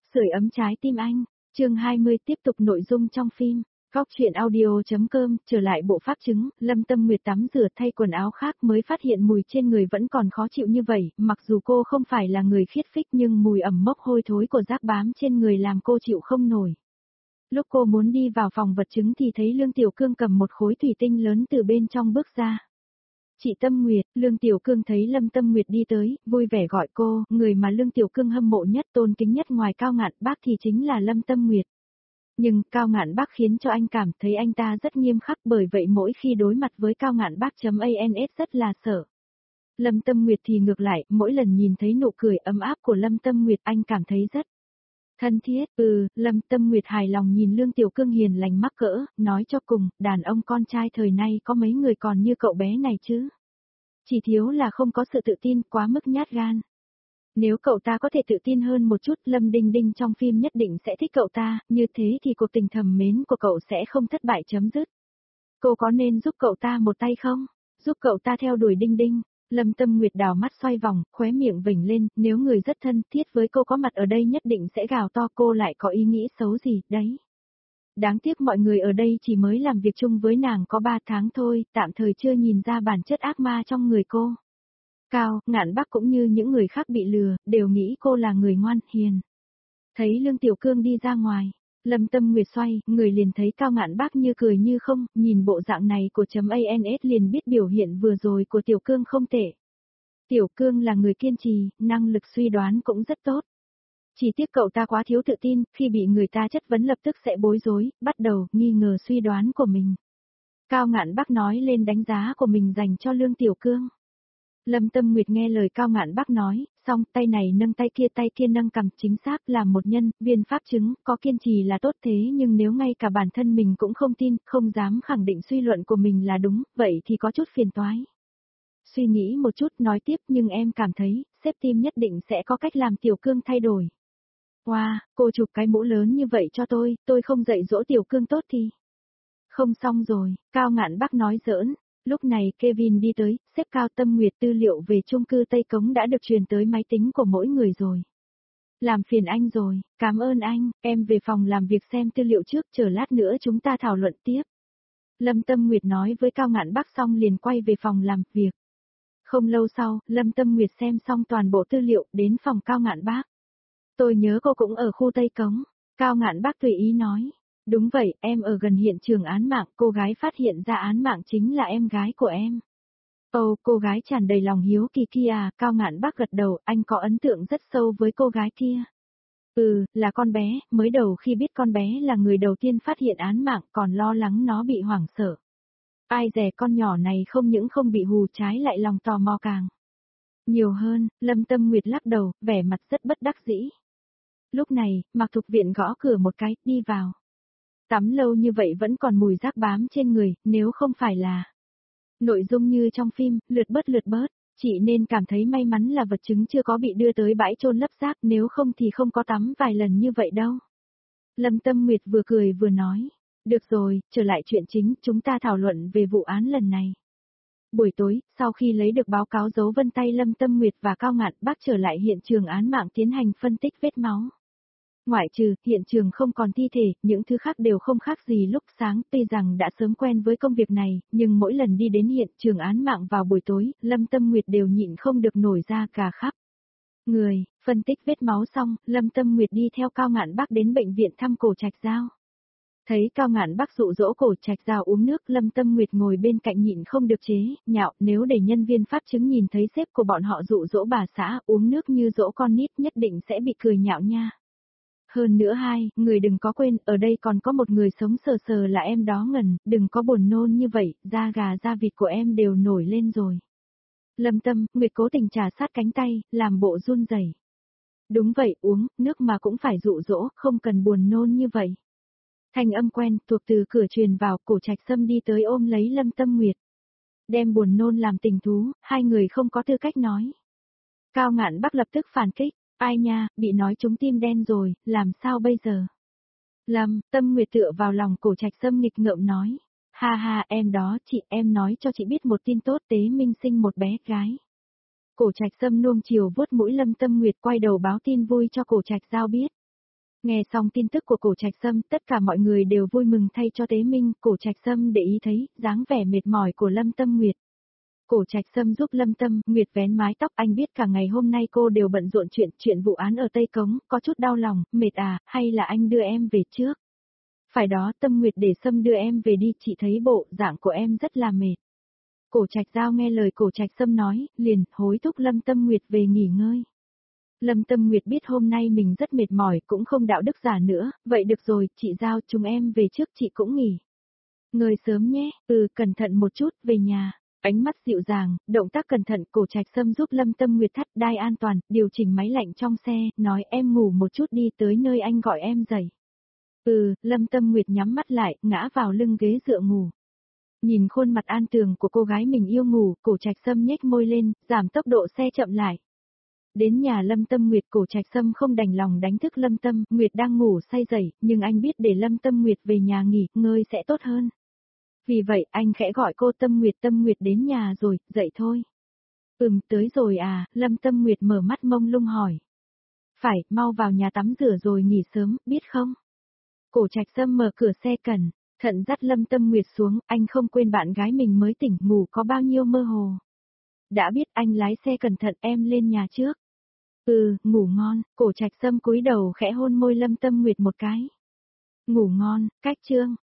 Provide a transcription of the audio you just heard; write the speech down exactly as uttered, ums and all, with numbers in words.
Sưởi ấm trái tim anh, chương hai mươi tiếp tục nội dung trong phim. Góc truyện audio.com, trở lại bộ pháp chứng, Lâm Tâm Nguyệt tắm rửa thay quần áo khác mới phát hiện mùi trên người vẫn còn khó chịu như vậy, mặc dù cô không phải là người khiết phích nhưng mùi ẩm mốc hôi thối của rác bám trên người làm cô chịu không nổi. Lúc cô muốn đi vào phòng vật chứng thì thấy Lương Tiểu Cương cầm một khối thủy tinh lớn từ bên trong bước ra. Chị Tâm Nguyệt, Lương Tiểu Cương thấy Lâm Tâm Nguyệt đi tới, vui vẻ gọi cô, người mà Lương Tiểu Cương hâm mộ nhất tôn kính nhất ngoài Cao Ngạn Bác thì chính là Lâm Tâm Nguyệt. Nhưng Cao Ngạn Bác khiến cho anh cảm thấy anh ta rất nghiêm khắc, bởi vậy mỗi khi đối mặt với Cao Ngạn Bác.ans rất là sợ. Lâm Tâm Nguyệt thì ngược lại, mỗi lần nhìn thấy nụ cười ấm áp của Lâm Tâm Nguyệt anh cảm thấy rất thân thiết. Ừ, Lâm Tâm Nguyệt hài lòng nhìn Lương Tiểu Cương hiền lành mắc cỡ, nói cho cùng, đàn ông con trai thời nay có mấy người còn như cậu bé này chứ. Chỉ thiếu là không có sự tự tin, quá mức nhát gan. Nếu cậu ta có thể tự tin hơn một chút, Lâm Đinh Đinh trong phim nhất định sẽ thích cậu ta, như thế thì cuộc tình thầm mến của cậu sẽ không thất bại chấm dứt. Cô có nên giúp cậu ta một tay không? Giúp cậu ta theo đuổi Đinh Đinh. Lâm Tâm Nguyệt đảo mắt xoay vòng, khóe miệng vểnh lên, nếu người rất thân thiết với cô có mặt ở đây nhất định sẽ gào to, cô lại có ý nghĩ xấu gì, đấy. Đáng tiếc mọi người ở đây chỉ mới làm việc chung với nàng có ba tháng thôi, tạm thời chưa nhìn ra bản chất ác ma trong người cô. Cao, Ngạn Bác cũng như những người khác bị lừa, đều nghĩ cô là người ngoan, hiền. Thấy Lương Tiểu Cương đi ra ngoài, Lâm Tâm Nguyệt xoay, người liền thấy Cao Ngạn Bác như cười như không, nhìn bộ dạng này của .ans liền biết biểu hiện vừa rồi của Tiểu Cương không tệ. Tiểu Cương là người kiên trì, năng lực suy đoán cũng rất tốt. Chỉ tiếc cậu ta quá thiếu tự tin, khi bị người ta chất vấn lập tức sẽ bối rối, bắt đầu nghi ngờ suy đoán của mình. Cao Ngạn Bác nói lên đánh giá của mình dành cho Lương Tiểu Cương. Lâm Tâm Nguyệt nghe lời Cao Ngạn Bác nói, xong tay này nâng tay kia tay kia nâng cằm, chính xác là một nhân viên pháp chứng, có kiên trì là tốt, thế nhưng nếu ngay cả bản thân mình cũng không tin, không dám khẳng định suy luận của mình là đúng, vậy thì có chút phiền toái. Suy nghĩ một chút nói tiếp, nhưng em cảm thấy, sếp team nhất định sẽ có cách làm Tiểu Cương thay đổi. Wow, cô chụp cái mũ lớn như vậy cho tôi, tôi không dạy dỗ Tiểu Cương tốt thì. Không xong rồi, Cao Ngạn Bác nói giỡn. Lúc này Kevin đi tới, sếp Cao. Tâm Nguyệt tư liệu về chung cư Tây Cống đã được truyền tới máy tính của mỗi người rồi. Làm phiền anh rồi, cảm ơn anh, em về phòng làm việc xem tư liệu trước, chờ lát nữa chúng ta thảo luận tiếp. Lâm Tâm Nguyệt nói với Cao Ngạn Bác xong liền quay về phòng làm việc. Không lâu sau, Lâm Tâm Nguyệt xem xong toàn bộ tư liệu, đến phòng Cao Ngạn Bác. Tôi nhớ cô cũng ở khu Tây Cống, Cao Ngạn Bác tùy ý nói. Đúng vậy, em ở gần hiện trường án mạng, cô gái phát hiện ra án mạng chính là em gái của em. Ồ, cô gái tràn đầy lòng hiếu kỳ kia à, Cao Ngạn Bác gật đầu, anh có ấn tượng rất sâu với cô gái kia. Ừ, là con bé, mới đầu khi biết con bé là người đầu tiên phát hiện án mạng còn lo lắng nó bị hoảng sợ. Ai dè con nhỏ này không những không bị hù trái lại lòng tò mò càng nhiều hơn. Lâm Tâm Nguyệt lắc đầu, vẻ mặt rất bất đắc dĩ. Lúc này, Mạc Thục Viện gõ cửa một cái, đi vào. Tắm lâu như vậy vẫn còn mùi rác bám trên người, nếu không phải là nội dung như trong phim, lượt bớt lượt bớt, chị nên cảm thấy may mắn là vật chứng chưa có bị đưa tới bãi chôn lấp rác, nếu không thì không có tắm vài lần như vậy đâu. Lâm Tâm Nguyệt vừa cười vừa nói, được rồi, trở lại chuyện chính, chúng ta thảo luận về vụ án lần này. Buổi tối, sau khi lấy được báo cáo dấu vân tay Lâm Tâm Nguyệt và Cao Ngạn Bác trở lại hiện trường án mạng tiến hành phân tích vết máu. Ngoại trừ, hiện trường không còn thi thể, những thứ khác đều không khác gì lúc sáng, tuy rằng đã sớm quen với công việc này, nhưng mỗi lần đi đến hiện trường án mạng vào buổi tối, Lâm Tâm Nguyệt đều nhịn không được nổi ra cả khắp người. Phân tích vết máu xong, Lâm Tâm Nguyệt đi theo Cao Ngạn Bác đến bệnh viện thăm Cổ Trạch Giao. Thấy Cao Ngạn Bác dụ dỗ Cổ Trạch Giao uống nước, Lâm Tâm Nguyệt ngồi bên cạnh nhịn không được chế nhạo, nếu để nhân viên pháp chứng nhìn thấy sếp của bọn họ dụ dỗ bà xã uống nước như dỗ con nít nhất định sẽ bị cười nhạo nha. Hơn nữa hai, người đừng có quên, ở đây còn có một người sống sờ sờ là em đó Ngân, đừng có buồn nôn như vậy, da gà da vịt của em đều nổi lên rồi. Lâm Tâm, Nguyệt cố tình trà sát cánh tay, làm bộ run rẩy. Đúng vậy, uống, nước mà cũng phải dụ dỗ, không cần buồn nôn như vậy. Thanh âm quen, thuộc từ cửa truyền vào, Cổ Trạch Sâm đi tới ôm lấy Lâm Tâm Nguyệt. Đem buồn nôn làm tình thú, hai người không có tư cách nói. Cao Ngạn Bác lập tức phản kích. Ai nha, bị nói trúng tim đen rồi, làm sao bây giờ? Lâm Tâm Nguyệt tựa vào lòng Cổ Trạch Sâm nghịch ngợm nói. Ha ha, em đó, chị, em nói cho chị biết một tin tốt, Tế Minh sinh một bé gái. Cổ Trạch Sâm nuông chiều vuốt mũi Lâm Tâm Nguyệt, quay đầu báo tin vui cho Cổ Trạch Giao biết. Nghe xong tin tức của Cổ Trạch Sâm, tất cả mọi người đều vui mừng thay cho Tế Minh, Cổ Trạch Sâm để ý thấy dáng vẻ mệt mỏi của Lâm Tâm Nguyệt. Cổ Trạch Sâm giúp Lâm Tâm Nguyệt vén mái tóc, anh biết cả ngày hôm nay cô đều bận rộn chuyện chuyện vụ án ở Tây Cống, có chút đau lòng, mệt à, hay là anh đưa em về trước? Phải đó, Tâm Nguyệt để Sâm đưa em về đi, chị thấy bộ dạng của em rất là mệt. Cổ Trạch Giao nghe lời Cổ Trạch Sâm nói, liền hối thúc Lâm Tâm Nguyệt về nghỉ ngơi. Lâm Tâm Nguyệt biết hôm nay mình rất mệt mỏi, cũng không đạo đức giả nữa, vậy được rồi, chị Giao chúng em về trước, chị cũng nghỉ. Ngơi sớm nhé, ừ, cẩn thận một chút, về nhà. Ánh mắt dịu dàng, động tác cẩn thận, Cổ Trạch Sâm giúp Lâm Tâm Nguyệt thắt đai an toàn, điều chỉnh máy lạnh trong xe, nói em ngủ một chút đi, tới nơi anh gọi em dậy. Ừ, Lâm Tâm Nguyệt nhắm mắt lại, ngã vào lưng ghế dựa ngủ. Nhìn khuôn mặt an tường của cô gái mình yêu ngủ, Cổ Trạch Sâm nhếch môi lên, giảm tốc độ xe chậm lại. Đến nhà Lâm Tâm Nguyệt, Cổ Trạch Sâm không đành lòng đánh thức Lâm Tâm Nguyệt đang ngủ say dậy, nhưng anh biết để Lâm Tâm Nguyệt về nhà nghỉ ngơi sẽ tốt hơn. Vì vậy anh khẽ gọi cô Tâm Nguyệt. Tâm Nguyệt đến nhà rồi, dậy thôi. Ừm, tới rồi à, Lâm Tâm Nguyệt mở mắt mông lung hỏi. Phải, mau vào nhà tắm rửa rồi nghỉ sớm, biết không? Cổ Trạch Sâm mở cửa xe cẩn thận dắt Lâm Tâm Nguyệt xuống, anh không quên bạn gái mình mới tỉnh ngủ có bao nhiêu mơ hồ. Đã biết, anh lái xe cẩn thận, em lên nhà trước. Ừ, ngủ ngon, Cổ Trạch Sâm cúi đầu khẽ hôn môi Lâm Tâm Nguyệt một cái. Ngủ ngon, cách chương.